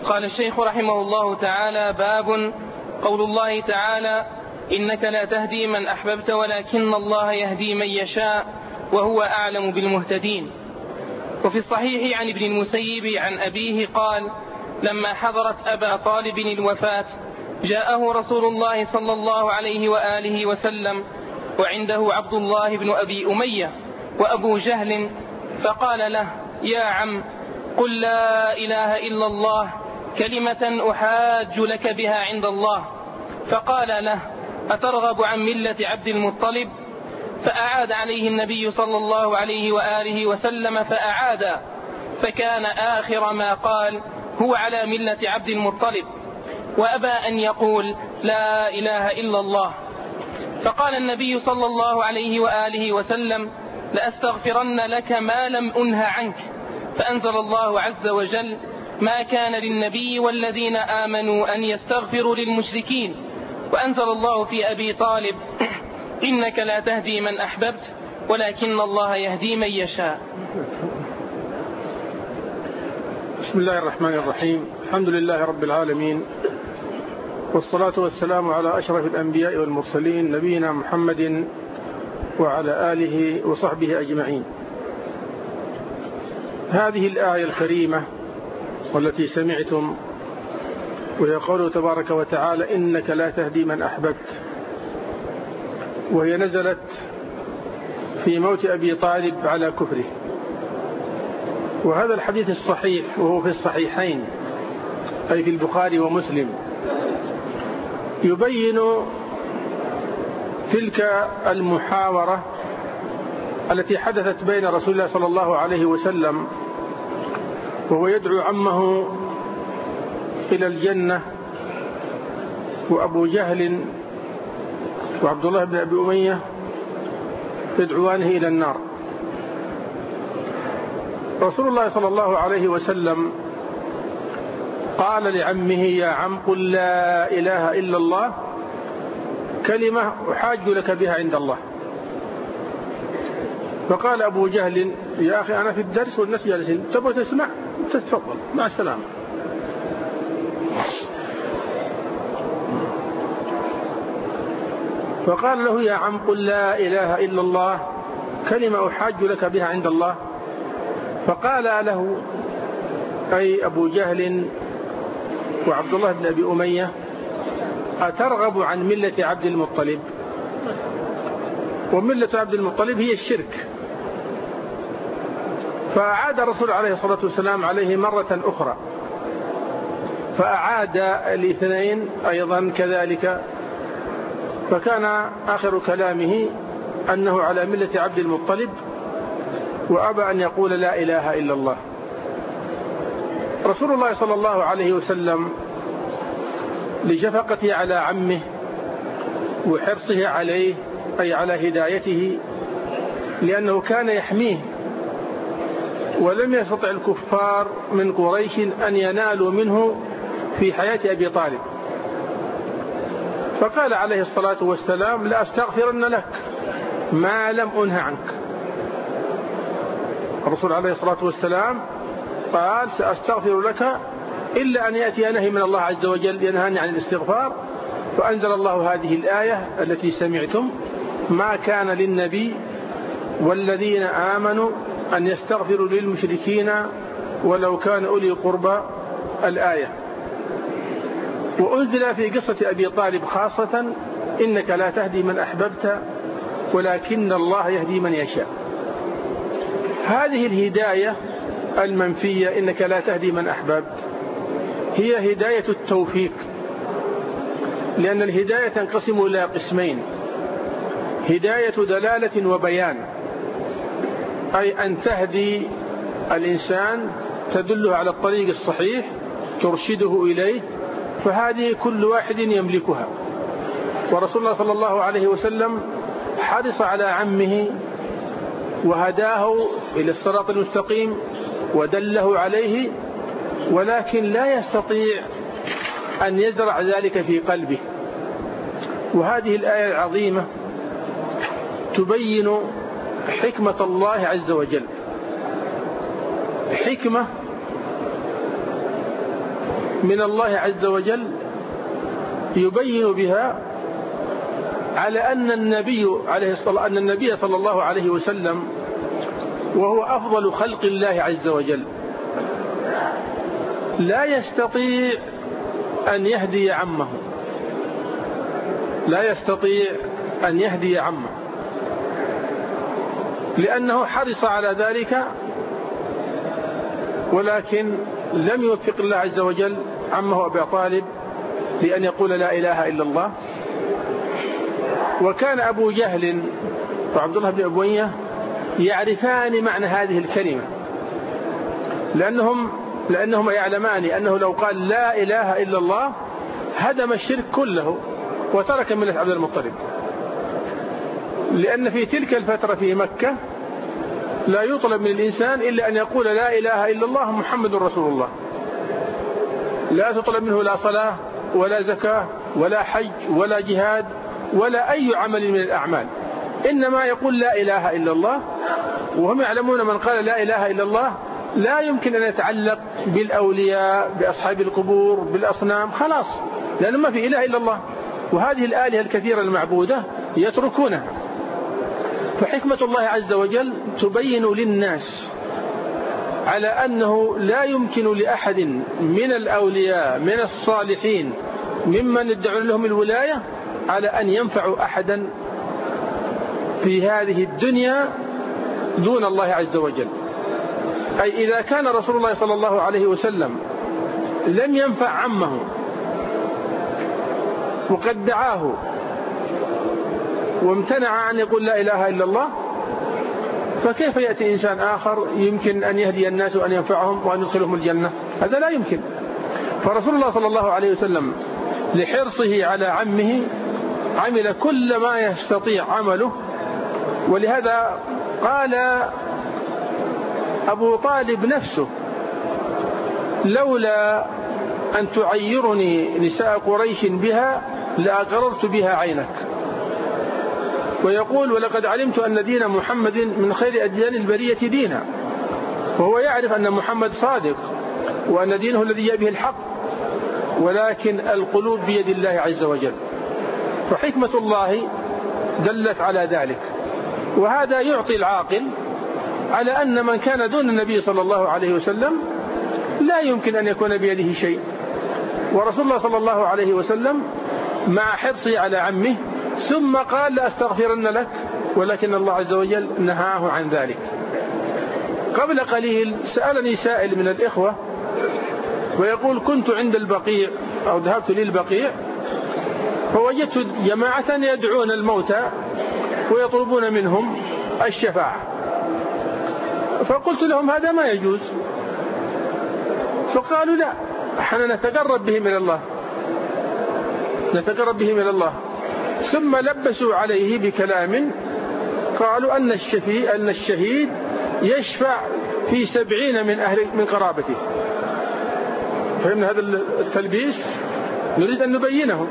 قال الشيخ رحمه الله تعالى: باب قول الله تعالى: إنك لا تهدي من أحببت ولكن الله يهدي من يشاء وهو أعلم بالمهتدين. وفي الصحيح عن ابن المسيب عن أبيه قال: لما حضرت أبا طالب الوفاة جاءه رسول الله صلى الله عليه وآله وسلم وعنده عبد الله بن أبي أمية وأبو جهل، فقال له: يا عم، قل لا إله إلا الله كلمة أحاج لك بها عند الله. فقال له: أترغب عن ملة عبد المطلب؟ فأعاد عليه النبي صلى الله عليه وآله وسلم فأعاد، فكان آخر ما قال: هو على ملة عبد المطلب، وأبى أن يقول لا إله إلا الله. فقال النبي صلى الله عليه وآله وسلم: لأستغفرن لك ما لم أنه عنك. فأنزل الله عز وجل: ما كان للنبي والذين آمنوا أن يستغفروا للمشركين. وأنزل الله في أبي طالب: إنك لا تهدي من أحببت ولكن الله يهدي من يشاء. بسم الله الرحمن الرحيم. الحمد لله رب العالمين، والصلاة والسلام على أشرف الأنبياء والمرسلين نبينا محمد وعلى آله وصحبه أجمعين. هذه الآية الكريمة والتي سمعتم، وهي قوله تبارك وتعالى: إنك لا تهدي من أحببت، وهي نزلت في موت أبي طالب على كفره. وهذا الحديث الصحيح وهو في الصحيحين أي في البخاري ومسلم يبين تلك المحاورة التي حدثت بين رسول الله صلى الله عليه وسلم وهو يدعو عمه إلى الجنة، وأبو جهل وعبد الله بن أبي أمية يدعوانه إلى النار. رسول الله صلى الله عليه وسلم قال لعمه: يا عم، قل لا إله إلا الله كلمة أحاج لك بها عند الله. فقال أبو جهل: يا أخي أنا في الدرس والناس جالسين، تبغى تسمع؟ تتفضل، مع السلامة. فقال له: يا عم، قل لا إله إلا الله كلمة أحاج لك بها عند الله. فقال له أي أبو جهل وعبد الله بن أبي أمية: أترغب عن ملة عبد المطلب؟ وملة عبد المطلب هي الشرك. فأعاد الرسول عليه الصلاة والسلام عليه مرة أخرى، فأعاد الاثنين أيضا كذلك، فكان آخر كلامه أنه على ملة عبد المطلب، وأبى أن يقول لا إله إلا الله. رسول الله صلى الله عليه وسلم لشفقته على عمه وحرصه عليه أي على هدايته، لأنه كان يحميه، ولم يستطع الكفار من قريش أن ينالوا منه في حياة أبي طالب، فقال عليه الصلاة والسلام: لا أستغفرن لك ما لم أنه عنك. الرسول عليه الصلاة والسلام قال: سأستغفر لك إلا أن يأتي نهي من الله عز وجل ينهاني عن الاستغفار. فأنزل الله هذه الآية التي سمعتم: ما كان للنبي والذين آمنوا أن يستغفروا للمشركين ولو كان أولي قربى، الآية. وأنزل في قصة أبي طالب خاصة: إنك لا تهدي من أحببت ولكن الله يهدي من يشاء. هذه الهداية المنفية، إنك لا تهدي من أحببت، هي هداية التوفيق، لأن الهداية تنقسم إلى قسمين: هداية دلالة وبيان، أي أن تهدي الإنسان تدله على الطريق الصحيح ترشده إليه، فهذه كل واحد يملكها. ورسول الله صلى الله عليه وسلم حرص على عمه وهداه إلى الصراط المستقيم ودله عليه، ولكن لا يستطيع أن يزرع ذلك في قلبه. وهذه الآية العظيمة تبين حكمة الله عز وجل، حكمة من الله عز وجل يبين بها على أن النبي صلى الله عليه وسلم وهو أفضل خلق الله عز وجل لا يستطيع أن يهدي عمه، لا يستطيع أن يهدي عمه، لأنه حرص على ذلك، ولكن لم يوفق الله عز وجل عمه أبا طالب لأن يقول لا إله إلا الله. وكان أبو جهل وعبد الله بن أبوية يعرفان معنى هذه الكلمة، لأنهما يعلمان أنه لو قال لا إله إلا الله هدم الشرك كله وترك ملة عبد المطلب، لأن في تلك الفترة في مكة لا يطلب من الإنسان إلا أن يقول لا إله إلا الله محمد رسول الله، لا تطلب منه لا صلاة ولا زكاة ولا حج ولا جهاد ولا أي عمل من الأعمال، إنما يقول لا إله إلا الله. وهم يعلمون من قال لا إله إلا الله لا يمكن أن يتعلق بالأولياء بأصحاب القبور بالأصنام، خلاص، لأنه ما في إله إلا الله، وهذه الآلهة الكثيرة المعبودة يتركونها. فحكمة الله عز وجل تبين للناس على أنه لا يمكن لأحد من الأولياء من الصالحين ممن يدعون لهم الولاية على أن ينفعوا أحدا في هذه الدنيا دون الله عز وجل. أي إذا كان رسول الله صلى الله عليه وسلم لم ينفع عمه وقد دعاه وامتنع أن يقول لا إله إلا الله، فكيف يأتي إنسان آخر يمكن أن يهدي الناس وأن ينفعهم وأن يدخلهم الجنة؟ هذا لا يمكن. فرسول الله صلى الله عليه وسلم لحرصه على عمه عمل كل ما يستطيع عمله، ولهذا قال أبو طالب نفسه لولا أن تعيرني نساء قريش بها لأقررت بها عينك. ويقول ولقد علمت أن دين محمد من خير أديان البرية دينا، وهو يعرف أن محمد صادق وأن دينه الذي جاء به الحق، ولكن القلوب بيد الله عز وجل. فحكمة الله دلت على ذلك، وهذا يعطي العاقل على أن من كان دون النبي صلى الله عليه وسلم لا يمكن أن يكون بيده شيء. ورسول الله صلى الله عليه وسلم مع حرصه على عمه ثم قال لأستغفرن لك، ولكن الله عز وجل نهاه عن ذلك. قبل قليل سألني سائل من الإخوة ويقول كنت عند البقيع أو ذهبت للبقيع فوجدت جماعة يدعون الموتى ويطلبون منهم الشفاعة، فقلت لهم هذا ما يجوز، فقالوا لا، احنا نتقرب بهم إلى الله، نتقرب بهم إلى الله. ثم لبسوا عليه بكلام قالوا أن الشهيد يشفع في 70 من قرابته. فهمنا هذا التلبيس؟ نريد أن نبينه.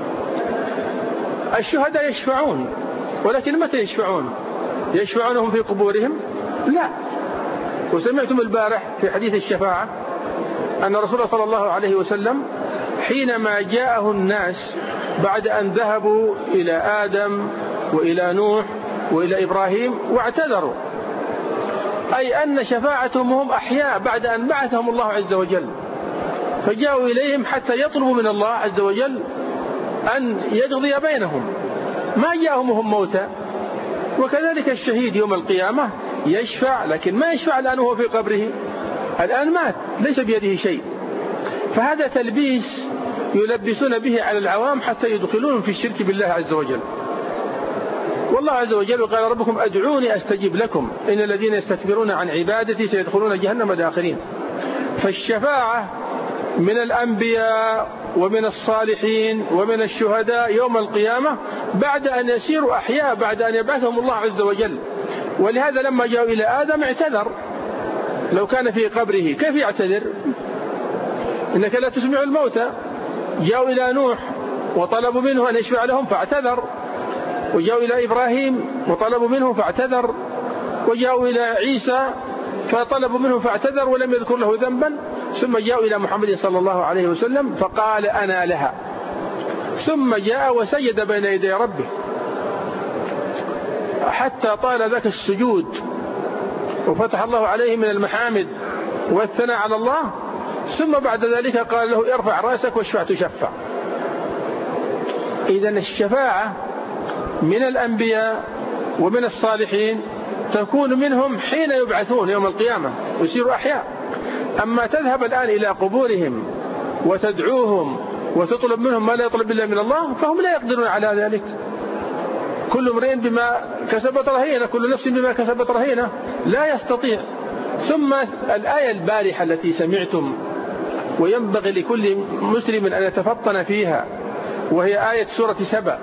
الشهداء يشفعون، ولكن متى يشفعون؟ يشفعونهم في قبورهم؟ لا. وسمعتم البارح في حديث الشفاعة أن رسول الله صلى الله عليه وسلم حينما جاءه الناس بعد أن ذهبوا إلى آدم وإلى نوح وإلى إبراهيم واعتذروا، أي أن شفاعتهم هم أحياء بعد أن بعثهم الله عز وجل، فجاءوا إليهم حتى يطلبوا من الله عز وجل أن يقضي بينهم، ما جاءهم هم موتى. وكذلك الشهيد يوم القيامة يشفع، لكن ما يشفع الآن وهو في قبره، الآن مات ليس بيده شيء. فهذا تلبيس يلبسون به على العوام حتى يدخلون في الشرك بالله عز وجل. والله عز وجل قال ربكم أدعوني أستجب لكم إن الذين يستكبرون عن عبادتي سيدخلون جهنم داخرين. فالشفاعة من الأنبياء ومن الصالحين ومن الشهداء يوم القيامة بعد أن يسيروا أحياء، بعد أن يبعثهم الله عز وجل. ولهذا لما جاءوا إلى آدم اعتذر، لو كان في قبره كيف يعتذر؟ إنك لا تسمع الموتى. جاءوا إلى نوح وطلبوا منه أن يشفع لهم فاعتذر، وجاءوا إلى إبراهيم وطلبوا منه فاعتذر، وجاءوا إلى عيسى فطلبوا منه فاعتذر ولم يذكر له ذنبا. ثم جاءوا إلى محمد صلى الله عليه وسلم فقال أنا لها، ثم جاء وسجد بين يدي ربه حتى طال ذاك السجود وفتح الله عليه من المحامد والثناء على الله، ثم بعد ذلك قال له ارفع رأسك واشفع تشفع. إذن الشفاعة من الأنبياء ومن الصالحين تكون منهم حين يبعثون يوم القيامة ويصيروا أحياء. أما تذهب الآن إلى قبورهم وتدعوهم وتطلب منهم ما لا يطلب إلا من الله فهم لا يقدرون على ذلك. كل امرئ بما كسبت رهينة، كل نفس بما كسبت رهينة، لا يستطيع. ثم الآية البارحة التي سمعتم وينبغي لكل مسلم أن يتفطن فيها، وهي آية سورة سبأ،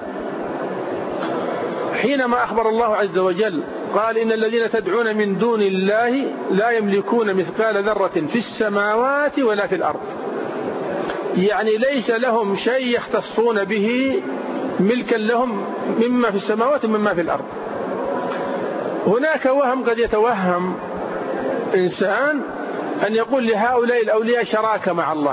حينما أخبر الله عز وجل قال إن الذين تدعون من دون الله لا يملكون مثقال ذرة في السماوات ولا في الأرض، يعني ليس لهم شيء يختصون به ملكا لهم مما في السماوات ومما في الأرض. هناك وهم قد يتوهم إنسان أن يقول لهؤلاء الأولياء شراكة مع الله،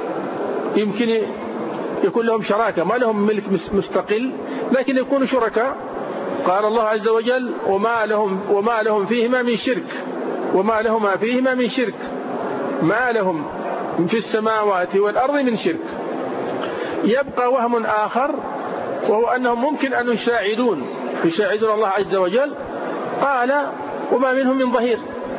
يمكن يكون لهم شراكة، ما لهم ملك مستقل لكن يكونوا شركاء. قال الله عز وجل وما لهم فيهما من شرك وما لهما فيهما من شرك، ما لهم في السماوات والأرض من شرك. يبقى وهم آخر وهو أنهم ممكن أن يساعدون الله عز وجل. قال وما منهم من ظهير،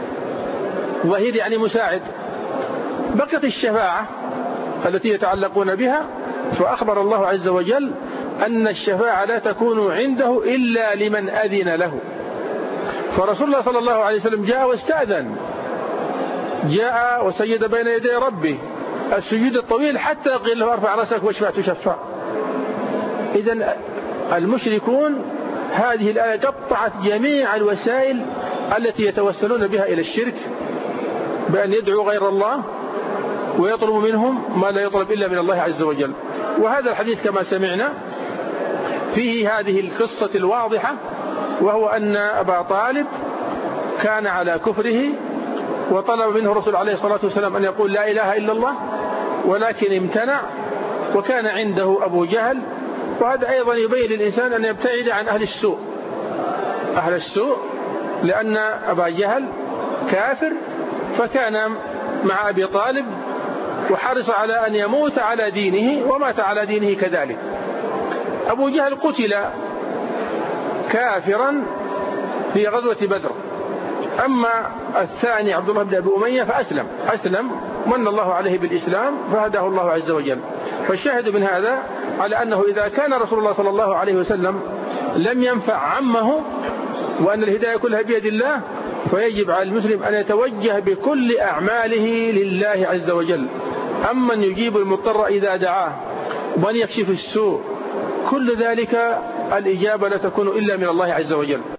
ظهير يعني مساعد. بقت الشفاعة التي يتعلقون بها، فأخبر الله عز وجل أن الشفاعة لا تكون عنده إلا لمن أذن له. فرسول الله صلى الله عليه وسلم جاء واستأذن، جاء وسجد بين يدي ربه السجود الطويل حتى قيل له ارفع رأسك واشفع تشفع. إذن المشركون هذه الآية قطعت جميع الوسائل التي يتوسلون بها إلى الشرك، بأن يدعوا غير الله ويطلب منهم ما لا يطلب إلا من الله عز وجل. وهذا الحديث كما سمعنا فيه هذه القصة الواضحة، وهو أن أبا طالب كان على كفره وطلب منه الرسول عليه الصلاة والسلام أن يقول لا إله إلا الله، ولكن امتنع، وكان عنده أبو جهل. وهذا أيضا يبين للإنسان أن يبتعد عن أهل السوء، لأن أبا جهل كافر فكان مع أبي طالب وحرص على أن يموت على دينه ومات على دينه كذلك. أبو جهل قتل كافرا في غزوة بدر. أما الثاني عبد الله بن أبي أمية فأسلم من الله عليه بالإسلام فهداه الله عز وجل. فالشاهد من هذا على أنه إذا كان رسول الله صلى الله عليه وسلم لم ينفع عمه وأن الهداية كلها بيد الله، فيجب على المسلم أن يتوجه بكل أعماله لله عز وجل. أما أن يجيب المضطر إذا دعاه وأن يكشف السوء، كل ذلك الإجابة لا تكون إلا من الله عز وجل.